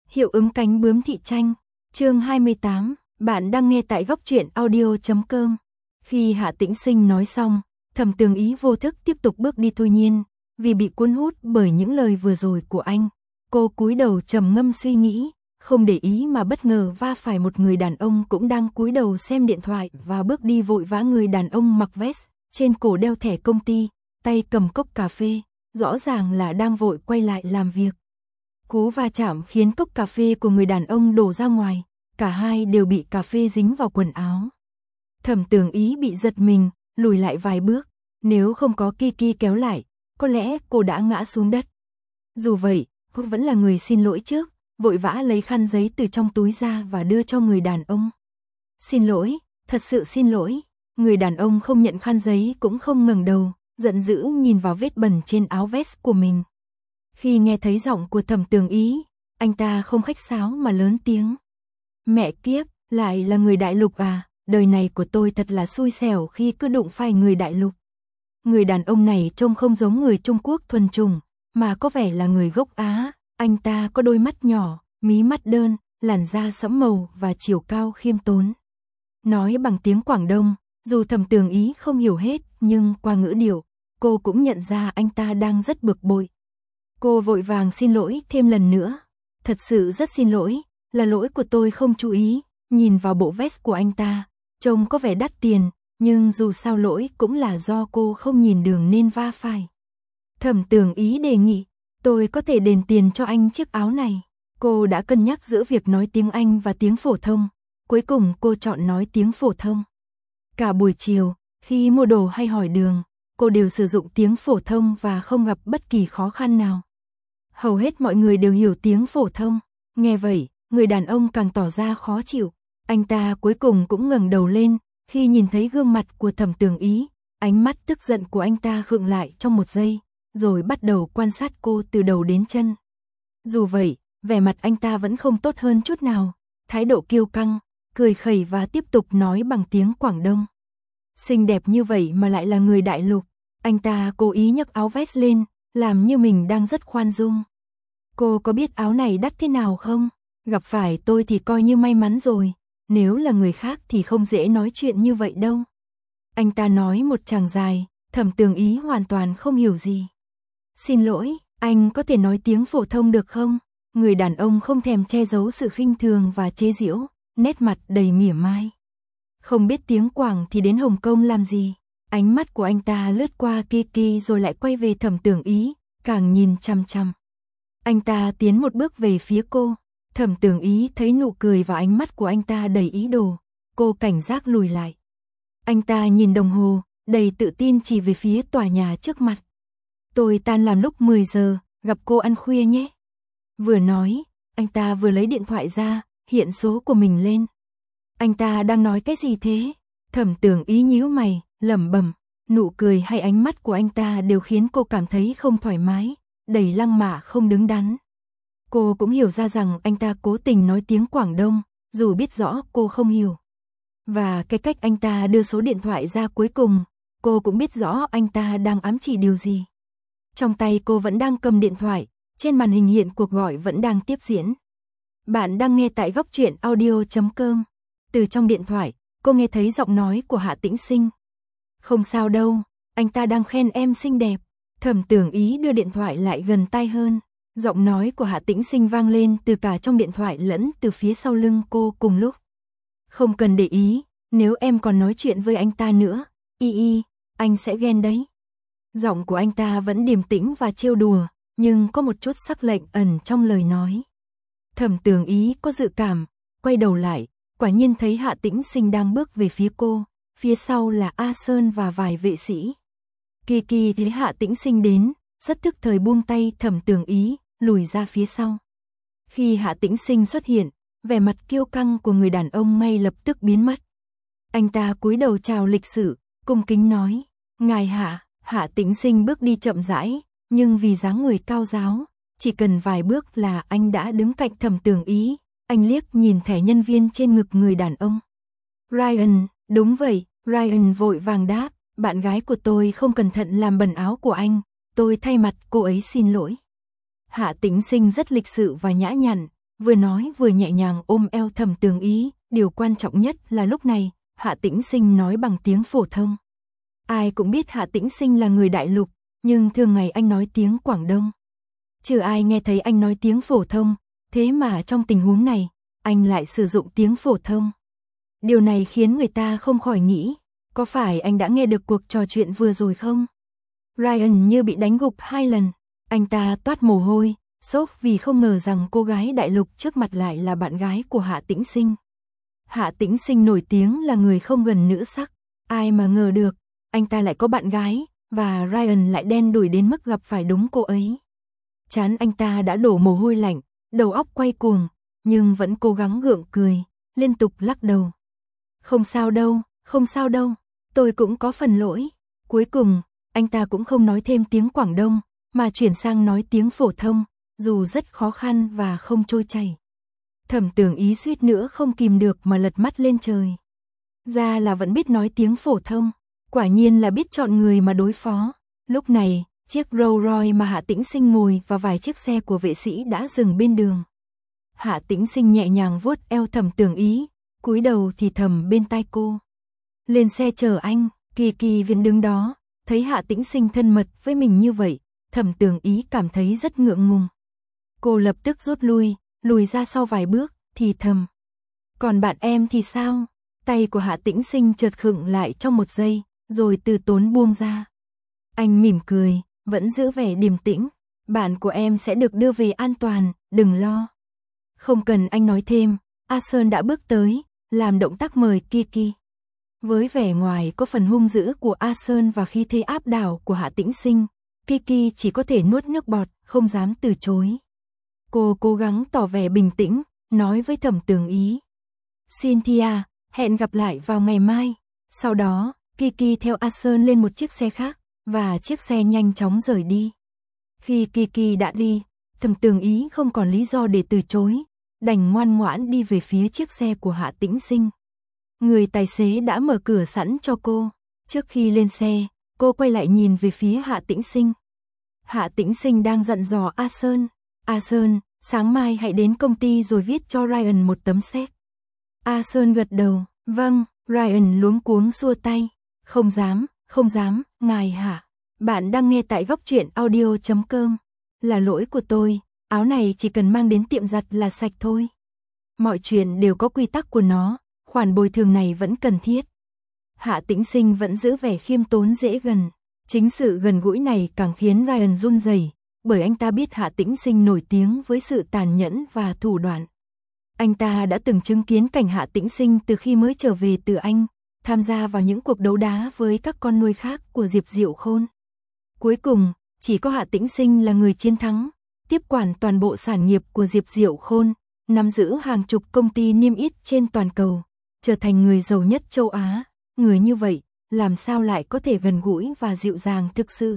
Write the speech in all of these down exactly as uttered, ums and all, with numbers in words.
Hiệu ứng cánh bướm thị tranh, chương hai mươi tám, bạn đang nghe tại góc truyện audio chấm com. Khi Hạ Tĩnh Sinh nói xong, Thẩm Tường Ý vô thức tiếp tục bước đi thôi nhiên, vì bị cuốn hút bởi những lời vừa rồi của anh. Cô cúi đầu trầm ngâm suy nghĩ, không để ý mà bất ngờ va phải một người đàn ông cũng đang cúi đầu xem điện thoại và bước đi vội vã. Người đàn ông mặc vest, trên cổ đeo thẻ công ty, tay cầm cốc cà phê, rõ ràng là đang vội quay lại làm việc. Cú va chạm khiến cốc cà phê của người đàn ông đổ ra ngoài, cả hai đều bị cà phê dính vào quần áo. Thẩm Tường Ý bị giật mình, lùi lại vài bước, nếu không có Kiki kéo lại, có lẽ cô đã ngã xuống đất. Dù vậy, cô vẫn là người xin lỗi trước, vội vã lấy khăn giấy từ trong túi ra và đưa cho người đàn ông. Xin lỗi, thật sự xin lỗi. Người đàn ông không nhận khăn giấy cũng không ngẩng đầu, giận dữ nhìn vào vết bẩn trên áo vest của mình. Khi nghe thấy giọng của Thẩm Tường Ý, anh ta không khách sáo mà lớn tiếng. Mẹ kiếp, lại là người đại lục à, đời này của tôi thật là xui xẻo khi cứ đụng phải người đại lục. Người đàn ông này trông không giống người Trung Quốc thuần chủng, mà có vẻ là người gốc Á. Anh ta có đôi mắt nhỏ, mí mắt đơn, làn da sẫm màu và chiều cao khiêm tốn. Nói bằng tiếng Quảng Đông, dù Thẩm Tường Ý không hiểu hết, nhưng qua ngữ điệu, cô cũng nhận ra anh ta đang rất bực bội. Cô vội vàng xin lỗi thêm lần nữa. Thật sự rất xin lỗi, là lỗi của tôi không chú ý. Nhìn vào bộ vest của anh ta, trông có vẻ đắt tiền, nhưng dù sao lỗi cũng là do cô không nhìn đường nên va phải. Thẩm Tường Ý đề nghị, tôi có thể đền tiền cho anh chiếc áo này. Cô đã cân nhắc giữa việc nói tiếng Anh và tiếng phổ thông, cuối cùng cô chọn nói tiếng phổ thông. Cả buổi chiều, khi mua đồ hay hỏi đường, cô đều sử dụng tiếng phổ thông và không gặp bất kỳ khó khăn nào. Hầu hết mọi người đều hiểu tiếng phổ thông. Nghe vậy, người đàn ông càng tỏ ra khó chịu. Anh ta cuối cùng cũng ngẩng đầu lên, khi nhìn thấy gương mặt của Thẩm Tường Ý, ánh mắt tức giận của anh ta khựng lại trong một giây, rồi bắt đầu quan sát cô từ đầu đến chân. Dù vậy, vẻ mặt anh ta vẫn không tốt hơn chút nào, thái độ kiêu căng, cười khẩy và tiếp tục nói bằng tiếng Quảng Đông. Xinh đẹp như vậy mà lại là người đại lục. Anh ta cố ý nhấc áo vest lên, làm như mình đang rất khoan dung. Cô có biết áo này đắt thế nào không? Gặp phải tôi thì coi như may mắn rồi, nếu là người khác thì không dễ nói chuyện như vậy đâu. Anh ta nói một tràng dài, Thẩm Tường Ý hoàn toàn không hiểu gì. Xin lỗi, anh có thể nói tiếng phổ thông được không? Người đàn ông không thèm che giấu sự khinh thường và chế giễu, nét mặt đầy mỉa mai. Không biết tiếng Quảng thì đến Hồng Kông làm gì? Ánh mắt của anh ta lướt qua Kiki rồi lại quay về Thẩm Tường Ý, càng nhìn chăm chăm. Anh ta tiến một bước về phía cô. Thẩm Tường Ý thấy nụ cười và ánh mắt của anh ta đầy ý đồ, cô cảnh giác lùi lại. Anh ta nhìn đồng hồ, đầy tự tin chỉ về phía tòa nhà trước mặt. Tôi tan làm lúc mười giờ, gặp cô ăn khuya nhé. Vừa nói, anh ta vừa lấy điện thoại ra, hiện số của mình lên. Anh ta đang nói cái gì thế? Thẩm Tường Ý nhíu mày, lẩm bẩm, nụ cười hay ánh mắt của anh ta đều khiến cô cảm thấy không thoải mái, đầy lăng mạ không đứng đắn. Cô cũng hiểu ra rằng anh ta cố tình nói tiếng Quảng Đông, dù biết rõ cô không hiểu. Và cái cách anh ta đưa số điện thoại ra cuối cùng, cô cũng biết rõ anh ta đang ám chỉ điều gì. Trong tay cô vẫn đang cầm điện thoại, trên màn hình hiện cuộc gọi vẫn đang tiếp diễn. Bạn đang nghe tại góc truyện audio chấm com. Từ trong điện thoại, cô nghe thấy giọng nói của Hạ Tĩnh Sinh. Không sao đâu, anh ta đang khen em xinh đẹp. Thẩm Tường Ý đưa điện thoại lại gần tai hơn. Giọng nói của Hạ Tĩnh Sinh vang lên từ cả trong điện thoại lẫn từ phía sau lưng cô cùng lúc. Không cần để ý, nếu em còn nói chuyện với anh ta nữa, y y, anh sẽ ghen đấy. Giọng của anh ta vẫn điềm tĩnh và trêu đùa, nhưng có một chút sắc lệnh ẩn trong lời nói. Thẩm Tường Ý có dự cảm, quay đầu lại, quả nhiên thấy Hạ Tĩnh Sinh đang bước về phía cô, phía sau là A Sơn và vài vệ sĩ. Kiki thấy Hạ Tĩnh Sinh đến, rất tức thời buông tay Thẩm Tường Ý, lùi ra phía sau. Khi Hạ Tĩnh Sinh xuất hiện, vẻ mặt kiêu căng của người đàn ông ngay lập tức biến mất. Anh ta cúi đầu chào lịch sự, cung kính nói, ngài Hạ. Hạ Tĩnh Sinh bước đi chậm rãi, nhưng vì dáng người cao ráo, chỉ cần vài bước là anh đã đứng cạnh Thẩm Tường Ý. Anh liếc nhìn thẻ nhân viên trên ngực người đàn ông. Ryan, đúng vậy, Ryan vội vàng đáp, bạn gái của tôi không cẩn thận làm bẩn áo của anh, tôi thay mặt cô ấy xin lỗi. Hạ Tĩnh Sinh rất lịch sự và nhã nhặn, vừa nói vừa nhẹ nhàng ôm eo Thẩm Tường Ý, điều quan trọng nhất là lúc này, Hạ Tĩnh Sinh nói bằng tiếng phổ thông. Ai cũng biết Hạ Tĩnh Sinh là người đại lục, nhưng thường ngày anh nói tiếng Quảng Đông. Chưa ai nghe thấy anh nói tiếng phổ thông, thế mà trong tình huống này, anh lại sử dụng tiếng phổ thông. Điều này khiến người ta không khỏi nghĩ, có phải anh đã nghe được cuộc trò chuyện vừa rồi không? Ryan như bị đánh gục hai lần, anh ta toát mồ hôi, sốc vì không ngờ rằng cô gái đại lục trước mặt lại là bạn gái của Hạ Tĩnh Sinh. Hạ Tĩnh Sinh nổi tiếng là người không gần nữ sắc, ai mà ngờ được, anh ta lại có bạn gái, và Ryan lại đen đủi đến mức gặp phải đúng cô ấy. Trán anh ta đã đổ mồ hôi lạnh, đầu óc quay cuồng, nhưng vẫn cố gắng gượng cười, liên tục lắc đầu. Không sao đâu, không sao đâu, tôi cũng có phần lỗi. Cuối cùng, anh ta cũng không nói thêm tiếng Quảng Đông, mà chuyển sang nói tiếng phổ thông, dù rất khó khăn và không trôi chảy. Thẩm Tường Ý suýt nữa không kìm được mà lật mắt lên trời. Ra là vẫn biết nói tiếng phổ thông, quả nhiên là biết chọn người mà đối phó. Lúc này, chiếc Rolls Royce mà Hạ Tĩnh Sinh ngồi và vài chiếc xe của vệ sĩ đã dừng bên đường. Hạ Tĩnh Sinh nhẹ nhàng vuốt eo Thẩm Tường Ý, cúi đầu thì thầm bên tai cô. Lên xe chờ anh. Kỳ Kỳ Viễn đứng đó, thấy Hạ Tĩnh Sinh thân mật với mình như vậy, Thẩm Tường Ý cảm thấy rất ngượng ngùng. Cô lập tức rút lui, lùi ra sau vài bước, thì thầm. Còn bạn em thì sao? Tay của Hạ Tĩnh Sinh chợt khựng lại trong một giây, rồi từ tốn buông ra. Anh mỉm cười, vẫn giữ vẻ điềm tĩnh. Bạn của em sẽ được đưa về an toàn, đừng lo. Không cần anh nói thêm, A Sơn đã bước tới, làm động tác mời Kiki. Với vẻ ngoài có phần hung dữ của A Sơn và khí thế áp đảo của Hạ Tĩnh Sinh, Kiki chỉ có thể nuốt nước bọt, không dám từ chối. Cô cố gắng tỏ vẻ bình tĩnh, nói với Thẩm Tường Ý. Cynthia, hẹn gặp lại vào ngày mai. Sau đó, Kiki theo A Sơn lên một chiếc xe khác, và chiếc xe nhanh chóng rời đi. Khi Kiki đã đi, Thẩm Tường Ý không còn lý do để từ chối, đành ngoan ngoãn đi về phía chiếc xe của Hạ Tĩnh Sinh. Người tài xế đã mở cửa sẵn cho cô. Trước khi lên xe, cô quay lại nhìn về phía Hạ Tĩnh Sinh. Hạ Tĩnh Sinh đang dặn dò A Sơn. A Sơn, sáng mai hãy đến công ty rồi viết cho Ryan một tấm séc. A Sơn gật đầu, vâng. Ryan luống cuống xua tay. Không dám, không dám, ngài hả? Bạn đang nghe tại góc truyện audio chấm com. Là lỗi của tôi, áo này chỉ cần mang đến tiệm giặt là sạch thôi. Mọi chuyện đều có quy tắc của nó, khoản bồi thường này vẫn cần thiết. Hạ Tĩnh Sinh vẫn giữ vẻ khiêm tốn dễ gần. Chính sự gần gũi này càng khiến Ryan run rẩy, bởi anh ta biết Hạ Tĩnh Sinh nổi tiếng với sự tàn nhẫn và thủ đoạn. Anh ta đã từng chứng kiến cảnh Hạ Tĩnh Sinh từ khi mới trở về từ Anh, tham gia vào những cuộc đấu đá với các con nuôi khác của Diệp Diệu Khôn. Cuối cùng, chỉ có Hạ Tĩnh Sinh là người chiến thắng, tiếp quản toàn bộ sản nghiệp của Diệp Diệu Khôn, nắm giữ hàng chục công ty niêm yết trên toàn cầu, trở thành người giàu nhất châu Á. Người như vậy, làm sao lại có thể gần gũi và dịu dàng thực sự?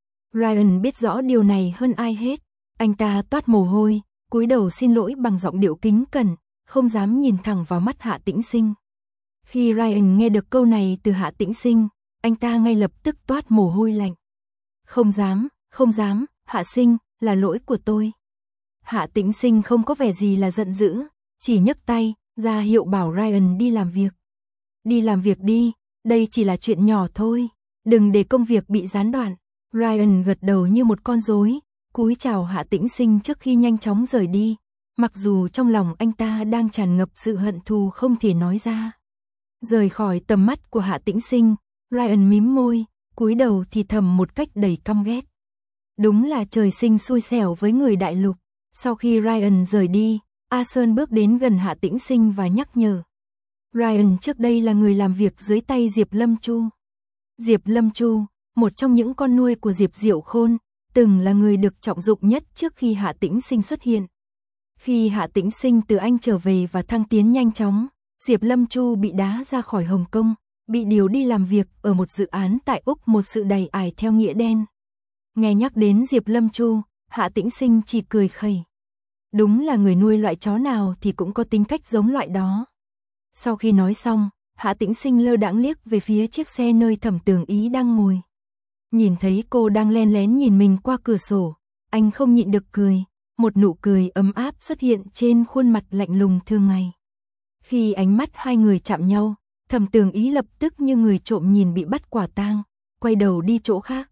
Ryan biết rõ điều này hơn ai hết. Anh ta toát mồ hôi, cúi đầu xin lỗi bằng giọng điệu kính cẩn, không dám nhìn thẳng vào mắt Hạ Tĩnh Sinh. Khi Ryan nghe được câu này từ Hạ Tĩnh Sinh, anh ta ngay lập tức toát mồ hôi lạnh. Không dám, không dám, Hạ Sinh, là lỗi của tôi. Hạ Tĩnh Sinh không có vẻ gì là giận dữ, chỉ nhấc tay, ra hiệu bảo Ryan đi làm việc. Đi làm việc đi, đây chỉ là chuyện nhỏ thôi, đừng để công việc bị gián đoạn. Ryan gật đầu như một con rối, cúi chào Hạ Tĩnh Sinh trước khi nhanh chóng rời đi, mặc dù trong lòng anh ta đang tràn ngập sự hận thù không thể nói ra. Rời khỏi tầm mắt của Hạ Tĩnh Sinh, Ryan mím môi, cúi đầu thì thầm một cách đầy căm ghét. Đúng là trời sinh xui xẻo với người đại lục. Sau khi Ryan rời đi, A Sơn bước đến gần Hạ Tĩnh Sinh và nhắc nhở. Ryan trước đây là người làm việc dưới tay Diệp Lâm Chu. Diệp Lâm Chu, một trong những con nuôi của Diệp Diệu Khôn, từng là người được trọng dụng nhất trước khi Hạ Tĩnh Sinh xuất hiện. Khi Hạ Tĩnh Sinh từ Anh trở về và thăng tiến nhanh chóng, Diệp Lâm Chu bị đá ra khỏi Hồng Kông, bị điều đi làm việc ở một dự án tại Úc, một sự đầy ải theo nghĩa đen. Nghe nhắc đến Diệp Lâm Chu, Hạ Tĩnh Sinh chỉ cười khẩy. Đúng là người nuôi loại chó nào thì cũng có tính cách giống loại đó. Sau khi nói xong, Hạ Tĩnh Sinh lơ đãng liếc về phía chiếc xe nơi Thẩm Tường Ý đang ngồi. Nhìn thấy cô đang len lén nhìn mình qua cửa sổ, anh không nhịn được cười, một nụ cười ấm áp xuất hiện trên khuôn mặt lạnh lùng thường ngày. Khi ánh mắt hai người chạm nhau, Thẩm Tường Ý lập tức như người trộm nhìn bị bắt quả tang, quay đầu đi chỗ khác.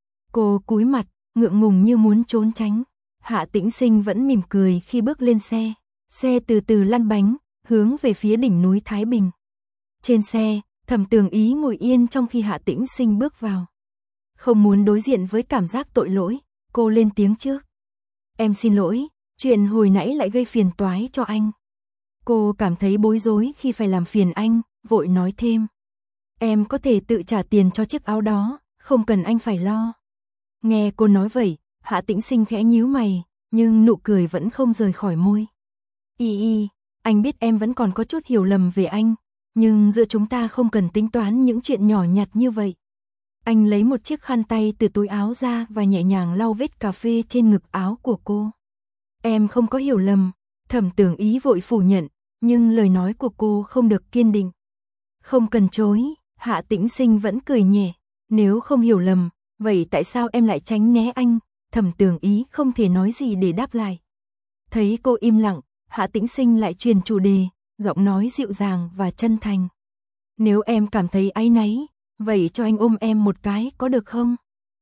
Cô cúi mặt, ngượng ngùng như muốn trốn tránh. Hạ Tĩnh Sinh vẫn mỉm cười khi bước lên xe. Xe từ từ lăn bánh, hướng về phía đỉnh núi Thái Bình. Trên xe, Thẩm Tường Ý ngồi yên trong khi Hạ Tĩnh Sinh bước vào. Không muốn đối diện với cảm giác tội lỗi, cô lên tiếng trước. Em xin lỗi, chuyện hồi nãy lại gây phiền toái cho anh. Cô cảm thấy bối rối khi phải làm phiền anh, vội nói thêm. Em có thể tự trả tiền cho chiếc áo đó, không cần anh phải lo. Nghe cô nói vậy, Hạ Tĩnh Sinh khẽ nhíu mày, nhưng nụ cười vẫn không rời khỏi môi. Y y, anh biết em vẫn còn có chút hiểu lầm về anh, nhưng giữa chúng ta không cần tính toán những chuyện nhỏ nhặt như vậy. Anh lấy một chiếc khăn tay từ túi áo ra và nhẹ nhàng lau vết cà phê trên ngực áo của cô. Em không có hiểu lầm, Thẩm Tường Ý vội phủ nhận, nhưng lời nói của cô không được kiên định. Không cần chối, Hạ Tĩnh Sinh vẫn cười nhẹ. Nếu không hiểu lầm, vậy tại sao em lại tránh né anh? Thẩm Tường Ý không thể nói gì để đáp lại. Thấy cô im lặng, Hạ Tĩnh Sinh lại truyền chủ đề, giọng nói dịu dàng và chân thành. Nếu em cảm thấy áy náy, vậy cho anh ôm em một cái có được không?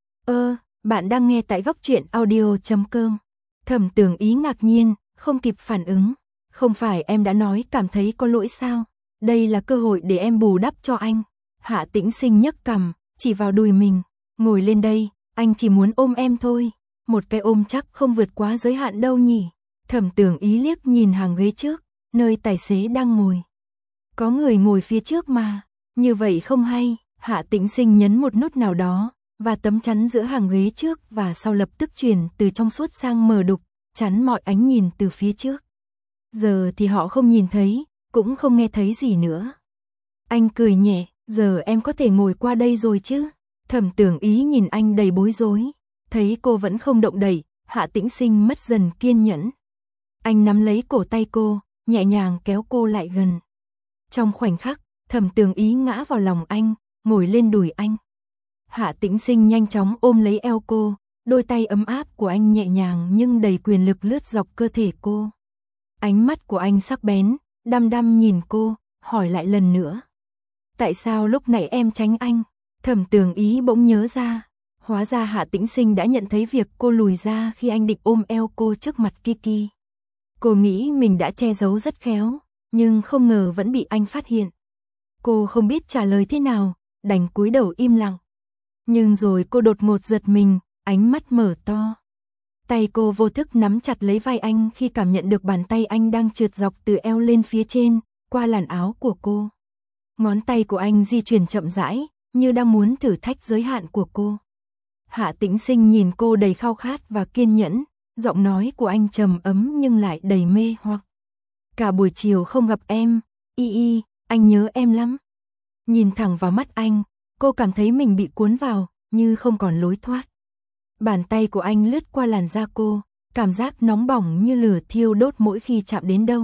Ơ, bạn đang nghe tại góc truyện audio chấm com. Thẩm Tường Ý ngạc nhiên, không kịp phản ứng. Không phải em đã nói cảm thấy có lỗi sao? Đây là cơ hội để em bù đắp cho anh. Hạ Tĩnh Sinh nhấc cằm, chỉ vào đùi mình. Ngồi lên đây, anh chỉ muốn ôm em thôi. Một cái ôm chắc không vượt quá giới hạn đâu nhỉ. Thẩm Tường Ý liếc nhìn hàng ghế trước, nơi tài xế đang ngồi. Có người ngồi phía trước mà, như vậy không hay. Hạ Tĩnh Sinh nhấn một nút nào đó, và tấm chắn giữa hàng ghế trước và sau lập tức chuyển từ trong suốt sang mờ đục, chắn mọi ánh nhìn từ phía trước. Giờ thì họ không nhìn thấy, cũng không nghe thấy gì nữa. Anh cười nhẹ, giờ em có thể ngồi qua đây rồi chứ? Thẩm Tường Ý nhìn anh đầy bối rối, thấy cô vẫn không động đậy, Hạ Tĩnh Sinh mất dần kiên nhẫn. Anh nắm lấy cổ tay cô, nhẹ nhàng kéo cô lại gần. Trong khoảnh khắc, Thẩm Tường Ý ngã vào lòng anh, ngồi lên đùi anh. Hạ Tĩnh Sinh nhanh chóng ôm lấy eo cô, đôi tay ấm áp của anh nhẹ nhàng nhưng đầy quyền lực lướt dọc cơ thể cô. Ánh mắt của anh sắc bén, đăm đăm nhìn cô, hỏi lại lần nữa. Tại sao lúc nãy em tránh anh? Thẩm Tường Ý bỗng nhớ ra, hóa ra Hạ Tĩnh Sinh đã nhận thấy việc cô lùi ra khi anh định ôm eo cô trước mặt Kiki. Cô nghĩ mình đã che giấu rất khéo, nhưng không ngờ vẫn bị anh phát hiện. Cô không biết trả lời thế nào, đành cúi đầu im lặng. Nhưng rồi cô đột ngột giật mình, ánh mắt mở to. Tay cô vô thức nắm chặt lấy vai anh khi cảm nhận được bàn tay anh đang trượt dọc từ eo lên phía trên, qua làn áo của cô. Ngón tay của anh di chuyển chậm rãi, như đang muốn thử thách giới hạn của cô. Hạ Tĩnh Sinh nhìn cô đầy khao khát và kiên nhẫn, giọng nói của anh trầm ấm nhưng lại đầy mê hoặc. Cả buổi chiều không gặp em, y y, anh nhớ em lắm. Nhìn thẳng vào mắt anh, cô cảm thấy mình bị cuốn vào, như không còn lối thoát. Bàn tay của anh lướt qua làn da cô, cảm giác nóng bỏng như lửa thiêu đốt mỗi khi chạm đến đâu.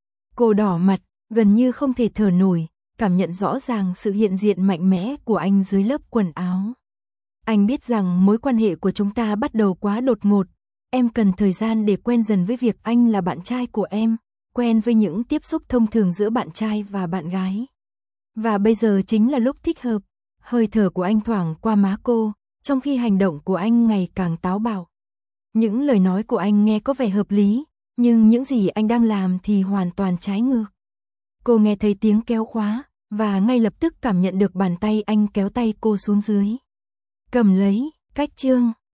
Cô đỏ mặt, gần như không thể thở nổi, cảm nhận rõ ràng sự hiện diện mạnh mẽ của anh dưới lớp quần áo. Anh biết rằng mối quan hệ của chúng ta bắt đầu quá đột ngột, em cần thời gian để quen dần với việc anh là bạn trai của em, quen với những tiếp xúc thông thường giữa bạn trai và bạn gái. Và bây giờ chính là lúc thích hợp. Hơi thở của anh thoảng qua má cô, trong khi hành động của anh ngày càng táo bạo. Những lời nói của anh nghe có vẻ hợp lý, nhưng những gì anh đang làm thì hoàn toàn trái ngược. Cô nghe thấy tiếng kéo khóa, và ngay lập tức cảm nhận được bàn tay anh kéo tay cô xuống dưới. Cầm lấy, cách chương.